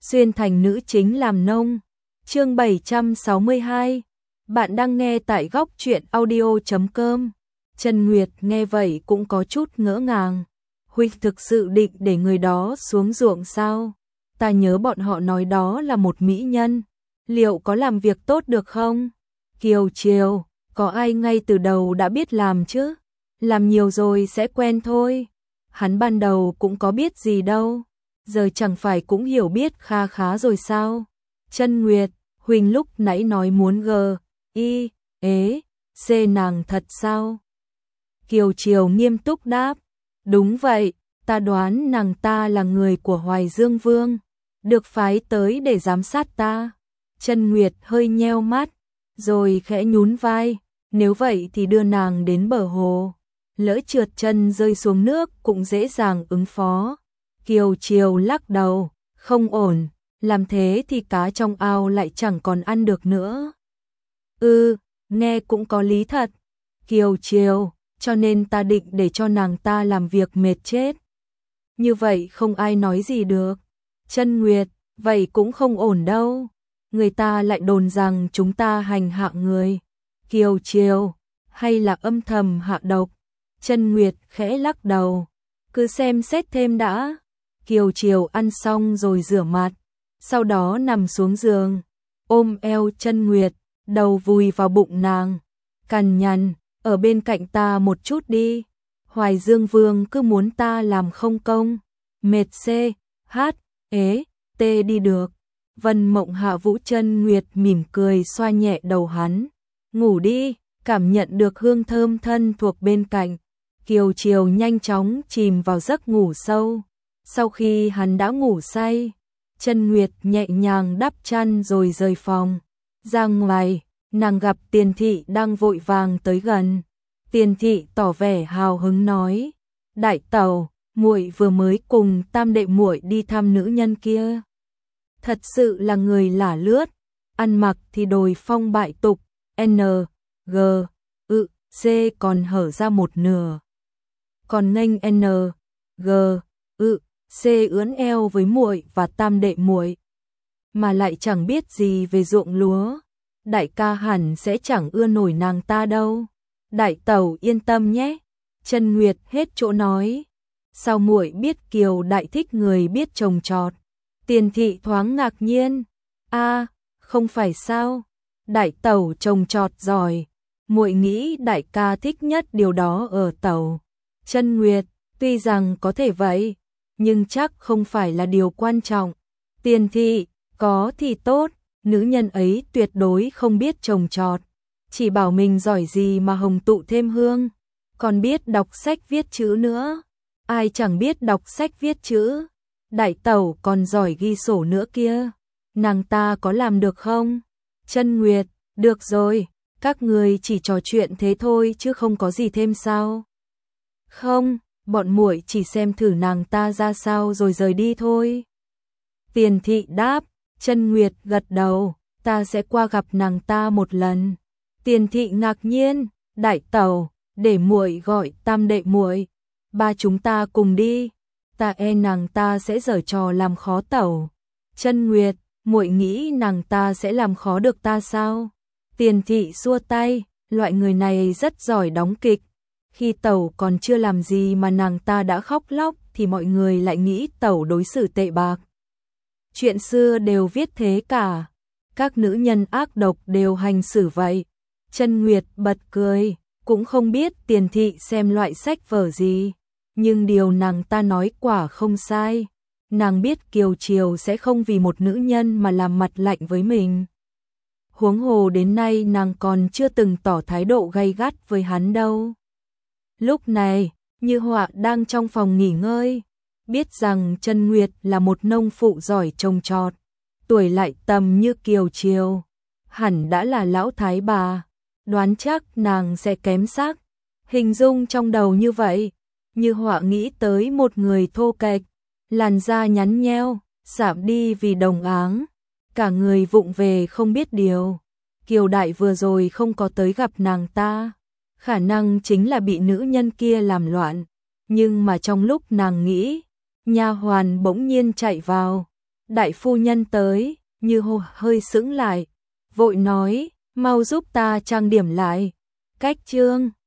xuyên thành nữ chính làm nông. Chương 762. Bạn đang nghe tại góc truyện audio.com. Trần Nguyệt nghe vậy cũng có chút ngỡ ngàng. Huynh thực sự định để người đó xuống ruộng sao? Ta nhớ bọn họ nói đó là một mỹ nhân. Liệu có làm việc tốt được không? Kiều Triều, có ai ngay từ đầu đã biết làm chứ? Làm nhiều rồi sẽ quen thôi. Hắn ban đầu cũng có biết gì đâu. Giờ chẳng phải cũng hiểu biết kha khá rồi sao? Trân Nguyệt, Huynh lúc nãy nói muốn C nàng thật sao? Kiều Triều nghiêm túc đáp. Đúng vậy, ta đoán nàng ta là người của Hoài Dương Vương, được phái tới để giám sát ta. Trân Nguyệt hơi nheo mắt, rồi khẽ nhún vai, nếu vậy thì đưa nàng đến bờ hồ. Lỡ trượt chân rơi xuống nước cũng dễ dàng ứng phó. Kiều Triều lắc đầu, không ổn, làm thế thì cá trong ao lại chẳng còn ăn được nữa. Nghe cũng có lý thật. Kiều Triều, cho nên ta định để cho nàng ta làm việc mệt chết. Như vậy không ai nói gì được. Trân Nguyệt, vậy cũng không ổn đâu. Người ta lại đồn rằng chúng ta hành hạ người. Kiều Triều, hay là âm thầm hạ độc? Trân Nguyệt khẽ lắc đầu, cứ xem xét thêm đã. Kiều Triều ăn xong rồi rửa mặt, sau đó nằm xuống giường, ôm eo Trân Nguyệt, đầu vùi vào bụng nàng, cằn nhằn, ở bên cạnh ta một chút đi. Hoài Dương Vương cứ muốn ta làm không công, mệt đi được. Vân Mộng Hạ Vũ Trân Nguyệt mỉm cười xoa nhẹ đầu hắn, ngủ đi, cảm nhận được hương thơm thân thuộc bên cạnh. Kiều Triều nhanh chóng chìm vào giấc ngủ sâu. Sau khi hắn đã ngủ say, Trân Nguyệt nhẹ nhàng đắp chăn rồi rời phòng. Ra ngoài, nàng gặp Tiền Thị đang vội vàng tới gần. Tiền Thị tỏ vẻ hào hứng nói: "Đại tẩu, muội vừa mới cùng tam đệ muội đi thăm nữ nhân kia. Thật sự là người lả lướt, ăn mặc thì đồi phong bại tục, C còn hở ra một nửa. Còn nghênh C ướn eo với muội và tam đệ muội, mà lại chẳng biết gì về ruộng lúa. Đại ca hẳn sẽ chẳng ưa nổi nàng ta đâu. Đại tẩu yên tâm nhé." Trân Nguyệt hết chỗ nói. Sao muội biết Kiều đại thích người biết trồng trọt? Tiền Thị thoáng ngạc nhiên. Không phải sao? Đại tẩu trồng trọt giỏi, muội nghĩ đại ca thích nhất điều đó ở tẩu. Trân Nguyệt, tuy rằng có thể vậy, nhưng chắc không phải là điều quan trọng. Tiền Thị, có thì tốt, nữ nhân ấy tuyệt đối không biết trồng trọt, chỉ bảo mình giỏi gì mà hồng tụ thêm hương, còn biết đọc sách viết chữ nữa. Ai chẳng biết đọc sách viết chữ, đại tẩu còn giỏi ghi sổ nữa kia, nàng ta có làm được không? Trân Nguyệt, được rồi, các người chỉ trò chuyện thế thôi chứ không có gì thêm sao? Không, bọn muội chỉ xem thử nàng ta ra sao rồi rời đi thôi. Tiền Thị đáp. Trân Nguyệt gật đầu, ta sẽ qua gặp nàng ta một lần. Tiền Thị ngạc nhiên, đại tẩu, để muội gọi tam đệ muội, ba chúng ta cùng đi. Ta nàng ta sẽ giở trò làm khó tẩu. Trân Nguyệt, muội nghĩ nàng ta sẽ làm khó được ta sao? Tiền Thị xua tay, loại người này rất giỏi đóng kịch. Khi tẩu còn chưa làm gì mà nàng ta đã khóc lóc thì mọi người lại nghĩ tẩu đối xử tệ bạc. Chuyện xưa đều viết thế cả, các nữ nhân ác độc đều hành xử vậy. Trân Nguyệt bật cười, cũng không biết Tiền Thị xem loại sách vở gì, nhưng điều nàng ta nói quả không sai. Nàng biết Kiều Triều sẽ không vì một nữ nhân mà làm mặt lạnh với mình. Huống hồ đến nay nàng còn chưa từng tỏ thái độ gay gắt với hắn đâu. Lúc này, Như Họa đang trong phòng nghỉ ngơi, biết rằng Trân Nguyệt là một nông phụ giỏi trồng trọt, tuổi lại tầm như Kiều Triều, hẳn đã là lão thái bà, đoán chắc nàng sẽ kém sắc. Hình dung trong đầu như vậy, Như Họa nghĩ tới một người thô kệch, làn da nhắn nheo, sạm đi vì đồng áng, cả người vụng về không biết điều. Kiều Đại vừa rồi không có tới gặp nàng ta, khả năng chính là bị nữ nhân kia làm loạn, nhưng mà trong lúc nàng nghĩ, nha hoàn bỗng nhiên chạy vào, Đại phu nhân tới, Như Hồ hơi sững lại, vội nói, mau giúp ta trang điểm lại. Cách chương